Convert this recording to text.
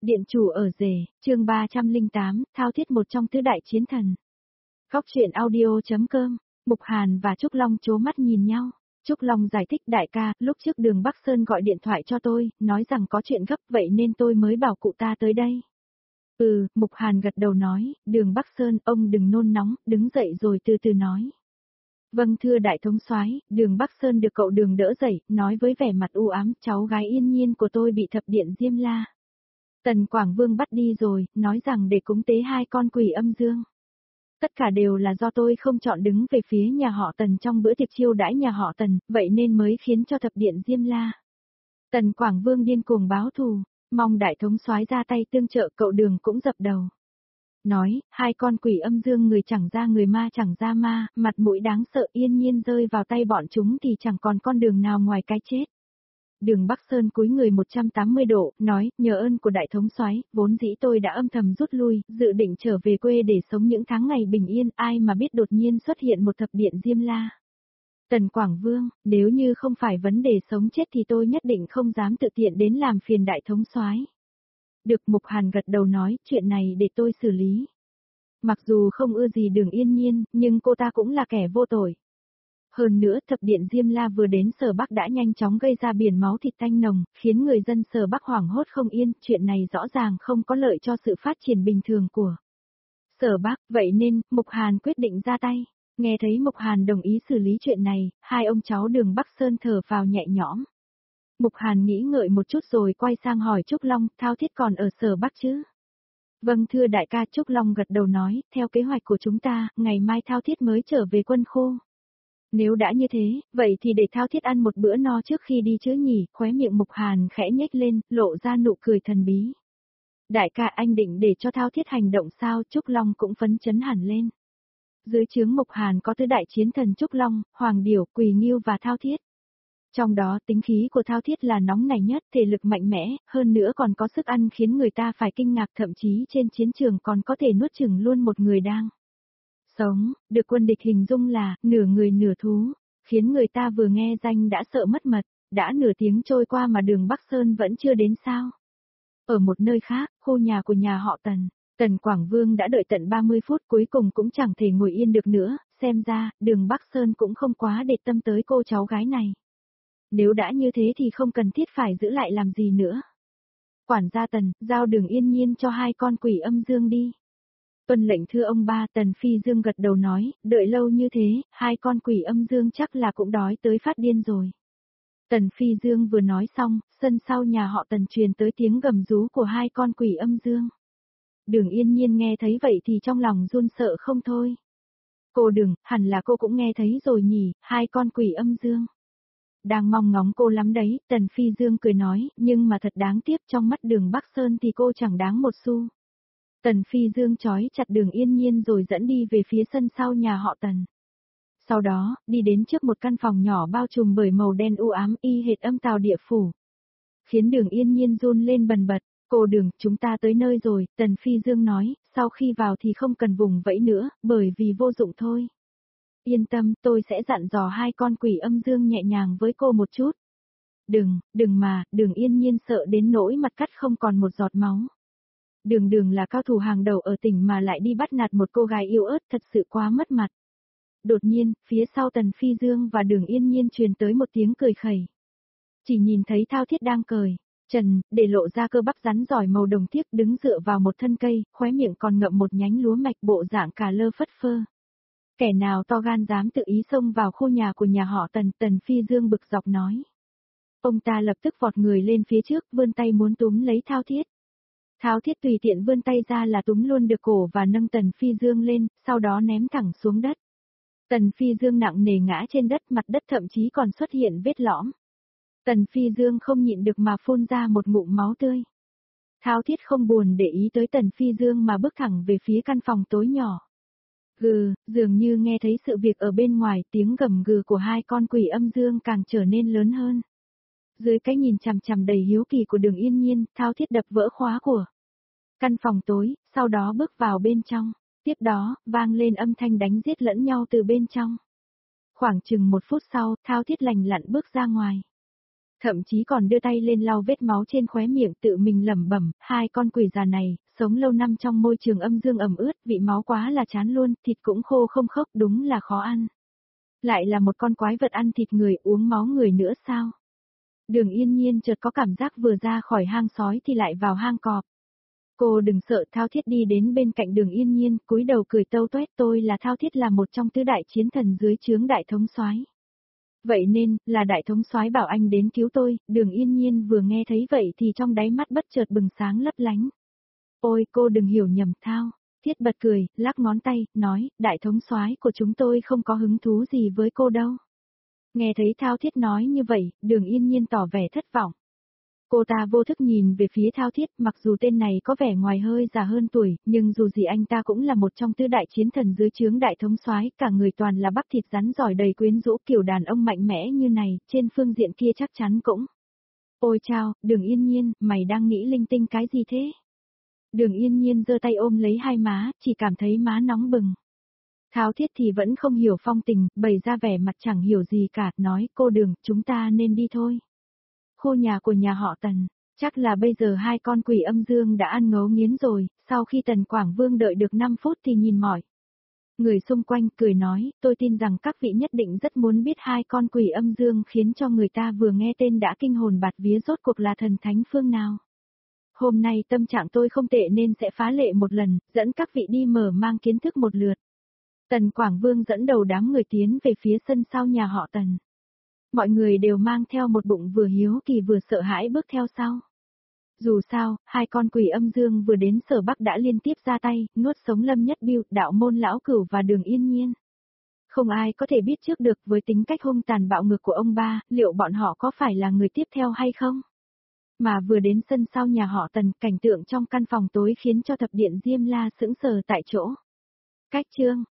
Điện chủ ở rể, chương 308, thao thiết một trong tứ đại chiến thần. Góc truyện audio.com, Mục Hàn và Trúc Long chố mắt nhìn nhau. Trúc Long giải thích đại ca, lúc trước Đường Bắc Sơn gọi điện thoại cho tôi, nói rằng có chuyện gấp vậy nên tôi mới bảo cụ ta tới đây. Mục Hàn gật đầu nói, Đường Bắc Sơn, ông đừng nôn nóng, đứng dậy rồi từ từ nói. Vâng thưa đại thống soái, Đường Bắc Sơn được cậu Đường đỡ dậy, nói với vẻ mặt u ám, cháu gái Yên Nhiên của tôi bị thập điện Diêm La Tần Quảng Vương bắt đi rồi, nói rằng để cúng tế hai con quỷ âm dương. Tất cả đều là do tôi không chọn đứng về phía nhà họ Tần trong bữa tiệc chiêu đãi nhà họ Tần, vậy nên mới khiến cho thập điện Diêm La Tần Quảng Vương điên cuồng báo thù, mong đại thống soái ra tay tương trợ. Cậu Đường cũng dập đầu. Nói, hai con quỷ âm dương người chẳng ra người ma chẳng ra ma, mặt mũi đáng sợ, Yên Nhiên rơi vào tay bọn chúng thì chẳng còn con đường nào ngoài cái chết. Đường Bắc Sơn cúi người 180 độ, nói, nhờ ơn của đại thống soái, vốn dĩ tôi đã âm thầm rút lui, dự định trở về quê để sống những tháng ngày bình yên, ai mà biết đột nhiên xuất hiện một thập điện Diêm La Tần Quảng Vương, nếu như không phải vấn đề sống chết thì tôi nhất định không dám tự tiện đến làm phiền đại thống soái. Được. Mục Hàn gật đầu nói, chuyện này để tôi xử lý. Mặc dù không ưa gì Đường Yên Nhiên, nhưng cô ta cũng là kẻ vô tội. Hơn nữa thập điện Diêm La vừa đến Sở Bắc đã nhanh chóng gây ra biển máu thịt tanh nồng, khiến người dân Sở Bắc hoảng hốt không yên, chuyện này rõ ràng không có lợi cho sự phát triển bình thường của Sở Bắc, vậy nên, Mục Hàn quyết định ra tay. Nghe thấy Mục Hàn đồng ý xử lý chuyện này, hai ông cháu Đường Bắc Sơn thở phào nhẹ nhõm. Mục Hàn nghĩ ngợi một chút rồi quay sang hỏi Trúc Long, thao thiết còn ở Sở Bắc chứ? Vâng thưa đại ca. Trúc Long gật đầu nói, theo kế hoạch của chúng ta, ngày mai thao thiết mới trở về quân khu. Nếu đã như thế, vậy thì để thao thiết ăn một bữa no trước khi đi chứ nhỉ, khóe miệng Mục Hàn khẽ nhếch lên, lộ ra nụ cười thần bí. Đại ca, anh định để cho thao thiết hành động sao? Trúc Long cũng phấn chấn hẳn lên. Dưới trướng Mục Hàn có tứ đại chiến thần Trúc Long, Hoàng Điểu, Quỳ Ngưu và Thao Thiết. Trong đó tính khí của Thao Thiết là nóng nảy nhất, thể lực mạnh mẽ, hơn nữa còn có sức ăn khiến người ta phải kinh ngạc, thậm chí trên chiến trường còn có thể nuốt chửng luôn một người đang sống, được quân địch hình dung là nửa người nửa thú, khiến người ta vừa nghe danh đã sợ mất mật. Đã nửa tiếng trôi qua mà Đường Bắc Sơn vẫn chưa đến sao? Ở một nơi khác, khu nhà của nhà họ Tần, Tần Quảng Vương đã đợi tận 30 phút cuối cùng cũng chẳng thể ngồi yên được nữa, xem ra, Đường Bắc Sơn cũng không quá để tâm tới cô cháu gái này. Nếu đã như thế thì không cần thiết phải giữ lại làm gì nữa. Quản gia Tần, giao Đường Yên Nhiên cho hai con quỷ âm dương đi. Tuân lệnh thưa ông ba. Tần Phi Dương gật đầu nói, đợi lâu như thế, hai con quỷ âm dương chắc là cũng đói tới phát điên rồi. Tần Phi Dương vừa nói xong, sân sau nhà họ Tần truyền tới tiếng gầm rú của hai con quỷ âm dương. Đường Yên Nhiên nghe thấy vậy thì trong lòng run sợ không thôi. Cô Đường, hẳn là cô cũng nghe thấy rồi nhỉ, hai con quỷ âm dương. Đang mong ngóng cô lắm đấy, Tần Phi Dương cười nói, nhưng mà thật đáng tiếc, trong mắt Đường Bắc Sơn thì cô chẳng đáng một xu. Tần Phi Dương trói chặt Đường Yên Nhiên rồi dẫn đi về phía sân sau nhà họ Tần. Sau đó, đi đến trước một căn phòng nhỏ bao trùm bởi màu đen u ám y hệt âm tào địa phủ. Khiến Đường Yên Nhiên run lên bần bật. Cô Đường, chúng ta tới nơi rồi, Tần Phi Dương nói, sau khi vào thì không cần vùng vẫy nữa, bởi vì vô dụng thôi. Yên tâm, tôi sẽ dặn dò hai con quỷ âm dương nhẹ nhàng với cô một chút. Đừng mà. Đường Yên Nhiên sợ đến nỗi mặt cắt không còn một giọt máu. Đường là cao thủ hàng đầu ở tỉnh mà lại đi bắt nạt một cô gái yếu ớt, thật sự quá mất mặt. Đột nhiên, phía sau Tần Phi Dương và Đường Yên Nhiên truyền tới một tiếng cười khẩy. Chỉ nhìn thấy Thao Thiết đang cười, trần, để lộ ra cơ bắp rắn giỏi màu đồng tiếc, đứng dựa vào một thân cây, khóe miệng còn ngậm một nhánh lúa mạch, bộ dạng cả lơ phất phơ. Kẻ nào to gan dám tự ý xông vào khu nhà của nhà họ Tần? Tần Phi Dương bực dọc nói. Ông ta lập tức vọt người lên phía trước, vươn tay muốn túm lấy Thao Thiết. Thao Thiết tùy tiện vươn tay ra là túm luôn được cổ và nâng Tần Phi Dương lên, sau đó ném thẳng xuống đất. Tần Phi Dương nặng nề ngã trên đất, mặt đất thậm chí còn xuất hiện vết lõm. Tần Phi Dương không nhịn được mà phun ra một ngụm máu tươi. Thao Thiết không buồn để ý tới Tần Phi Dương mà bước thẳng về phía căn phòng tối nhỏ. Dường như nghe thấy sự việc ở bên ngoài, tiếng gầm gừ của hai con quỷ âm dương càng trở nên lớn hơn. Dưới cái nhìn chằm chằm đầy hiếu kỳ của Đường Yên Nhiên, Thao Thiết đập vỡ khóa của căn phòng tối, sau đó bước vào bên trong. Tiếp đó, vang lên âm thanh đánh giết lẫn nhau từ bên trong. Khoảng chừng 1 phút sau, Thao Thiết lành lặn bước ra ngoài. Thậm chí còn đưa tay lên lau vết máu trên khóe miệng tự mình lẩm bẩm, hai con quỷ già này, sống lâu năm trong môi trường âm dương ẩm ướt, vị máu quá là chán luôn, thịt cũng khô không khốc, đúng là khó ăn. Lại là một con quái vật ăn thịt người, uống máu người nữa sao? Đường Yên Nhiên chợt có cảm giác vừa ra khỏi hang sói thì lại vào hang cọp. Cô đừng sợ, Thao Thiết đi đến bên cạnh Đường Yên Nhiên, cúi đầu cười tâu toét, tôi là Thao Thiết, là một trong tứ đại chiến thần dưới trướng đại thống soái. Vậy nên, là đại thống soái bảo anh đến cứu tôi. Đường Yên Nhiên vừa nghe thấy vậy thì trong đáy mắt bất chợt bừng sáng lấp lánh. Ôi, cô đừng hiểu nhầm Thao. Thiết bật cười, lắc ngón tay, nói, đại thống soái của chúng tôi không có hứng thú gì với cô đâu. Nghe thấy Thao Thiết nói như vậy, Đường Yên Nhiên tỏ vẻ thất vọng. Cô ta vô thức nhìn về phía Thao Thiết, mặc dù tên này có vẻ ngoài hơi già hơn tuổi, nhưng dù gì anh ta cũng là một trong tứ đại chiến thần dưới trướng đại thống soái, cả người toàn là bắp thịt rắn giỏi đầy quyến rũ, kiểu đàn ông mạnh mẽ như này, trên phương diện kia chắc chắn cũng. Ôi chao, Đường Yên Nhiên, mày đang nghĩ linh tinh cái gì thế? Đường Yên Nhiên giơ tay ôm lấy hai má, chỉ cảm thấy má nóng bừng. Thao Thiết thì vẫn không hiểu phong tình, bày ra vẻ mặt chẳng hiểu gì cả, nói, cô Đường, chúng ta nên đi thôi. Khu nhà của nhà họ Tần, chắc là bây giờ hai con quỷ âm dương đã ăn ngấu nghiến rồi, sau khi Tần Quảng Vương đợi được 5 phút thì nhìn mỏi. Người xung quanh cười nói, tôi tin rằng các vị nhất định rất muốn biết hai con quỷ âm dương khiến cho người ta vừa nghe tên đã kinh hồn bạt vía rốt cuộc là thần thánh phương nào. Hôm nay tâm trạng tôi không tệ nên sẽ phá lệ một lần, dẫn các vị đi mở mang kiến thức một lượt. Tần Quảng Vương dẫn đầu đám người tiến về phía sân sau nhà họ Tần. Mọi người đều mang theo một bụng vừa hiếu kỳ vừa sợ hãi bước theo sau. Dù sao, hai con quỷ âm dương vừa đến Sở Bắc đã liên tiếp ra tay, nuốt sống Lâm Nhất Biêu, Đạo Môn Lão Cửu và Đường Yên Nhiên. Không ai có thể biết trước được với tính cách hung tàn bạo ngược của ông ba, liệu bọn họ có phải là người tiếp theo hay không? Mà vừa đến sân sau nhà họ Tần, cảnh tượng trong căn phòng tối khiến cho thập điện Diêm La sững sờ tại chỗ. Cách chương